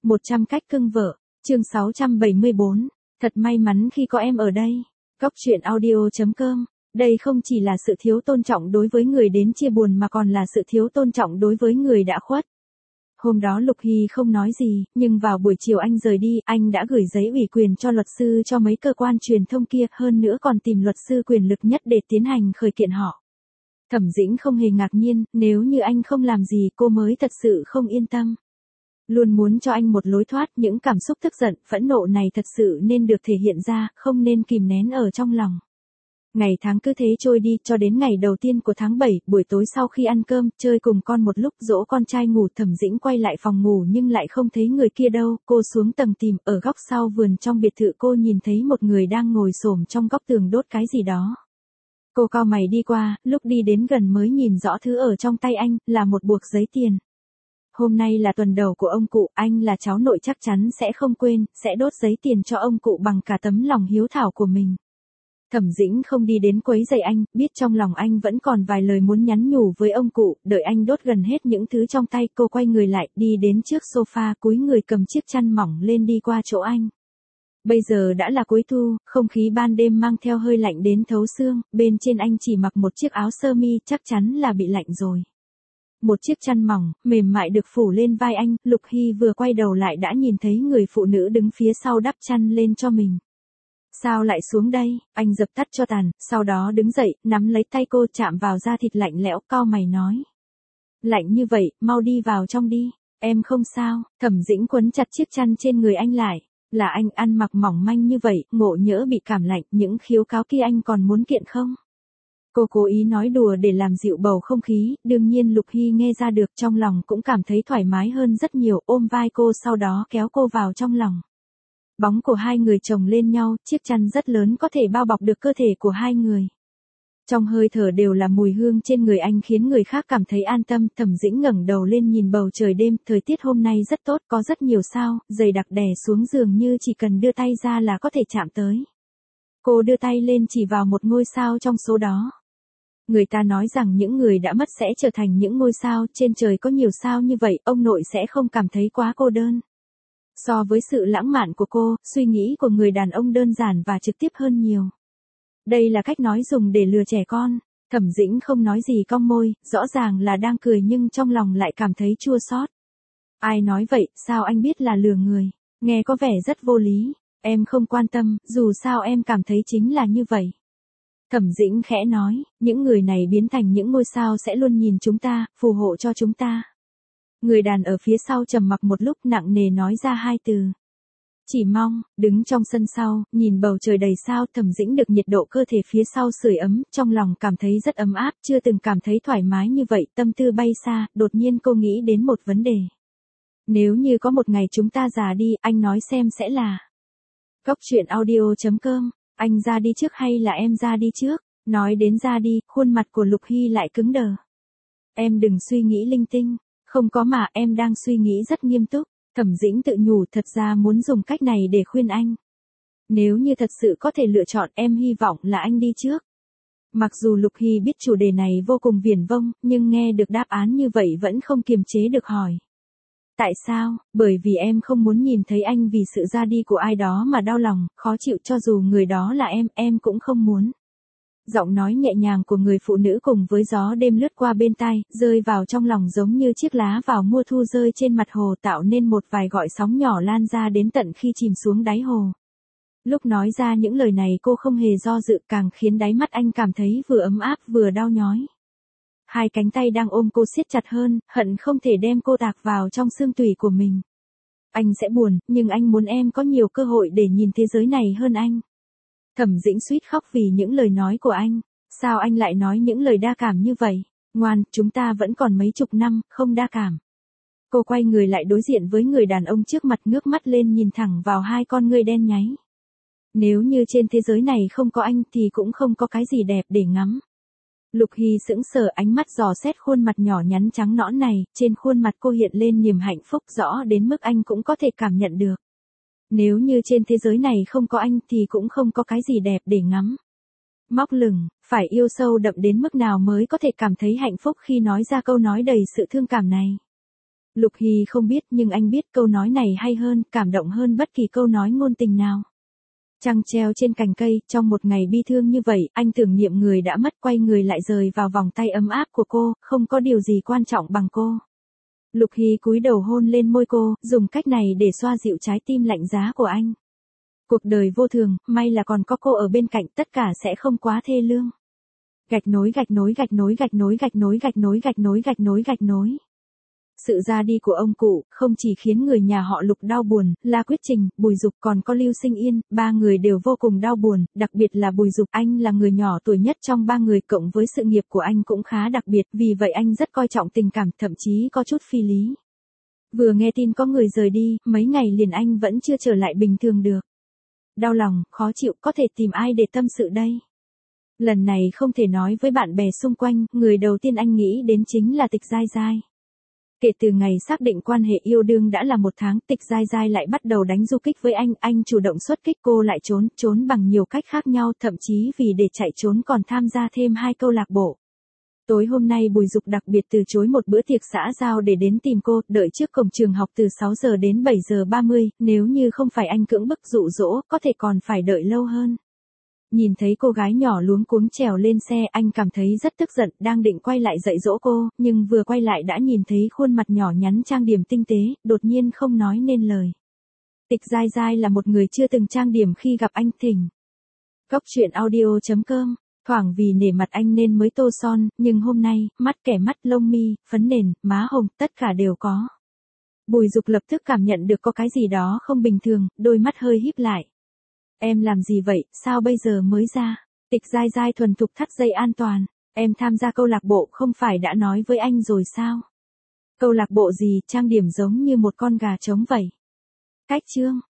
100 cách cưng vợ, chương 674. Thật may mắn khi có em ở đây. Góc truyện audio.com. Đây không chỉ là sự thiếu tôn trọng đối với người đến chia buồn mà còn là sự thiếu tôn trọng đối với người đã khuất. Hôm đó Lục Hy không nói gì, nhưng vào buổi chiều anh rời đi, anh đã gửi giấy ủy quyền cho luật sư cho mấy cơ quan truyền thông kia, hơn nữa còn tìm luật sư quyền lực nhất để tiến hành khởi kiện họ. Thẩm Dĩnh không hề ngạc nhiên, nếu như anh không làm gì cô mới thật sự không yên tâm. Luôn muốn cho anh một lối thoát, những cảm xúc tức giận, phẫn nộ này thật sự nên được thể hiện ra, không nên kìm nén ở trong lòng. Ngày tháng cứ thế trôi đi, cho đến ngày đầu tiên của tháng 7, buổi tối sau khi ăn cơm, chơi cùng con một lúc, dỗ con trai ngủ, Thẩm Dĩnh quay lại phòng ngủ nhưng lại không thấy người kia đâu, cô xuống tầng tìm, ở góc sau vườn trong biệt thự cô nhìn thấy một người đang ngồi xổm trong góc tường đốt cái gì đó. Cô cau mày đi qua, lúc đi đến gần mới nhìn rõ thứ ở trong tay anh, là một buộc giấy tiền. Hôm nay là tuần đầu của ông cụ, anh là cháu nội chắc chắn sẽ không quên, sẽ đốt giấy tiền cho ông cụ bằng cả tấm lòng hiếu thảo của mình. Thẩm Dĩnh không đi đến quấy rầy anh, biết trong lòng anh vẫn còn vài lời muốn nhắn nhủ với ông cụ, đợi anh đốt gần hết những thứ trong tay, cô quay người lại, đi đến trước sofa, cúi người cầm chiếc chăn mỏng lên đi qua chỗ anh. Bây giờ đã là cuối thu, không khí ban đêm mang theo hơi lạnh đến thấu xương, bên trên anh chỉ mặc một chiếc áo sơ mi, chắc chắn là bị lạnh rồi. Một chiếc chăn mỏng, mềm mại được phủ lên vai anh, Lục Hy vừa quay đầu lại đã nhìn thấy người phụ nữ đứng phía sau đắp chăn lên cho mình. Sao lại xuống đây? Anh dập tắt cho tàn, sau đó đứng dậy, nắm lấy tay cô chạm vào da thịt lạnh lẽo, cau mày nói. Lạnh như vậy, mau đi vào trong đi, em không sao. Thẩm Dĩnh quấn chặt chiếc chăn trên người anh lại. Là anh ăn mặc mỏng manh như vậy, ngộ nhỡ bị cảm lạnh, những khiếu cáo kia anh còn muốn kiện không? Cô cố ý nói đùa để làm dịu bầu không khí, đương nhiên Lục Hy nghe ra được, trong lòng cũng cảm thấy thoải mái hơn rất nhiều, ôm vai cô sau đó kéo cô vào trong lòng. Bóng của hai người chồng lên nhau, chiếc chăn rất lớn có thể bao bọc được cơ thể của hai người. Trong hơi thở đều là mùi hương trên người anh khiến người khác cảm thấy an tâm. Thẩm Dĩnh ngẩng đầu lên nhìn bầu trời đêm, thời tiết hôm nay rất tốt, có rất nhiều sao, dày đặc đè xuống giường như chỉ cần đưa tay ra là có thể chạm tới. Cô đưa tay lên chỉ vào một ngôi sao trong số đó. Người ta nói rằng những người đã mất sẽ trở thành những ngôi sao, trên trời có nhiều sao như vậy, ông nội sẽ không cảm thấy quá cô đơn. So với sự lãng mạn của cô, suy nghĩ của người đàn ông đơn giản và trực tiếp hơn nhiều. Đây là cách nói dùng để lừa trẻ con. Thẩm Dĩnh không nói gì, cong môi, rõ ràng là đang cười nhưng trong lòng lại cảm thấy chua xót. Ai nói vậy, sao anh biết là lừa người? Nghe có vẻ rất vô lý. Em không quan tâm, dù sao em cảm thấy chính là như vậy. Thẩm Dĩnh khẽ nói, những người này biến thành những ngôi sao sẽ luôn nhìn chúng ta, phù hộ cho chúng ta. Người đàn ở phía sau trầm mặc một lúc, nặng nề nói ra hai từ. Chỉ mong. Đứng trong sân sau, nhìn bầu trời đầy sao, Thẩm Dĩnh được nhiệt độ cơ thể phía sau sưởi ấm, trong lòng cảm thấy rất ấm áp, chưa từng cảm thấy thoải mái như vậy, tâm tư bay xa, đột nhiên cô nghĩ đến một vấn đề. Nếu như có một ngày chúng ta già đi, anh nói xem sẽ là. Góc truyện audio.com, anh ra đi trước hay là em ra đi trước? Nói đến ra đi, khuôn mặt của Lục Hy lại cứng đờ. Em đừng suy nghĩ linh tinh. Không có mà, em đang suy nghĩ rất nghiêm túc. Thẩm Dĩnh tự nhủ, thật ra muốn dùng cách này để khuyên anh. Nếu như thật sự có thể lựa chọn, em hy vọng là anh đi trước. Mặc dù Lục Hy biết chủ đề này vô cùng viển vông, nhưng nghe được đáp án như vậy vẫn không kiềm chế được hỏi. Tại sao? Bởi vì em không muốn nhìn thấy anh vì sự ra đi của ai đó mà đau lòng, khó chịu, cho dù người đó là em cũng không muốn. Giọng nói nhẹ nhàng của người phụ nữ cùng với gió đêm lướt qua bên tai, rơi vào trong lòng giống như chiếc lá vào mùa thu rơi trên mặt hồ, tạo nên một vài gợn sóng nhỏ lan ra đến tận khi chìm xuống đáy hồ. Lúc nói ra những lời này cô không hề do dự, càng khiến đáy mắt anh cảm thấy vừa ấm áp vừa đau nhói. Hai cánh tay đang ôm cô siết chặt hơn, hận không thể đem cô tạc vào trong xương tủy của mình. Anh sẽ buồn, nhưng anh muốn em có nhiều cơ hội để nhìn thế giới này hơn anh. Thẩm Dĩnh suýt khóc vì những lời nói của anh. Sao anh lại nói những lời đa cảm như vậy? Ngoan, chúng ta vẫn còn mấy chục năm, không đa cảm. Cô quay người lại đối diện với người đàn ông trước mặt, ngước mắt lên nhìn thẳng vào hai con ngươi đen nháy. Nếu như trên thế giới này không có anh thì cũng không có cái gì đẹp để ngắm. Lục Hy sững sờ, ánh mắt dò xét khuôn mặt nhỏ nhắn trắng nõn này, trên khuôn mặt cô hiện lên niềm hạnh phúc rõ đến mức anh cũng có thể cảm nhận được. Nếu như trên thế giới này không có anh thì cũng không có cái gì đẹp để ngắm. Móc lửng, phải yêu sâu đậm đến mức nào mới có thể cảm thấy hạnh phúc khi nói ra câu nói đầy sự thương cảm này. Lục Hy không biết nhưng anh biết câu nói này hay hơn, cảm động hơn bất kỳ câu nói ngôn tình nào. Trăng treo trên cành cây, trong một ngày bi thương như vậy, anh tưởng niệm người đã mất, quay người lại rời vào vòng tay ấm áp của cô, không có điều gì quan trọng bằng cô. Lục Hy cúi đầu hôn lên môi cô, dùng cách này để xoa dịu trái tim lạnh giá của anh. Cuộc đời vô thường, may là còn có cô ở bên cạnh, tất cả sẽ không quá thê lương. Gạch nối gạch nối gạch nối gạch nối gạch nối gạch nối gạch nối gạch nối gạch nối. Sự ra đi của ông cụ không chỉ khiến người nhà họ Lục đau buồn, La Quyết Trình, Bùi Dục còn có Lưu Sinh Yên, ba người đều vô cùng đau buồn, đặc biệt là Bùi Dục, anh là người nhỏ tuổi nhất trong ba người, cộng với sự nghiệp của anh cũng khá đặc biệt, vì vậy anh rất coi trọng tình cảm, thậm chí có chút phi lý. Vừa nghe tin có người rời đi, mấy ngày liền anh vẫn chưa trở lại bình thường được. Đau lòng, khó chịu, có thể tìm ai để tâm sự đây? Lần này không thể nói với bạn bè xung quanh, người đầu tiên anh nghĩ đến chính là Tịch Giai Giai. Kể từ ngày xác định quan hệ yêu đương đã là 1 tháng, Tịch Giai Giai lại bắt đầu đánh du kích với anh chủ động xuất kích, cô lại trốn bằng nhiều cách khác nhau, thậm chí vì để chạy trốn còn tham gia thêm 2 câu lạc bộ. Tối hôm nay Bùi Dục đặc biệt từ chối một bữa tiệc xã giao để đến tìm cô, đợi trước cổng trường học từ 6 giờ đến 7 giờ 30, nếu như không phải anh cưỡng bức dụ dỗ, có thể còn phải đợi lâu hơn. Nhìn thấy cô gái nhỏ luống cuống trèo lên xe, anh cảm thấy rất tức giận, đang định quay lại dạy dỗ cô, nhưng vừa quay lại đã nhìn thấy khuôn mặt nhỏ nhắn trang điểm tinh tế, đột nhiên không nói nên lời. Tịch Giai Giai là một người chưa từng trang điểm khi gặp anh, thỉnh. Góc truyện audio.com, thoảng vì nể mặt anh nên mới tô son, nhưng hôm nay, mắt kẻ mắt, lông mi, phấn nền, má hồng, tất cả đều có. Bùi Dục lập tức cảm nhận được có cái gì đó không bình thường, đôi mắt hơi híp lại. Em làm gì vậy, sao bây giờ mới ra? Tịch Giai Giai thuần thục thắt dây an toàn. Em tham gia câu lạc bộ không phải đã nói với anh rồi sao? Câu lạc bộ gì, trang điểm giống như một con gà trống vậy. Cách chương.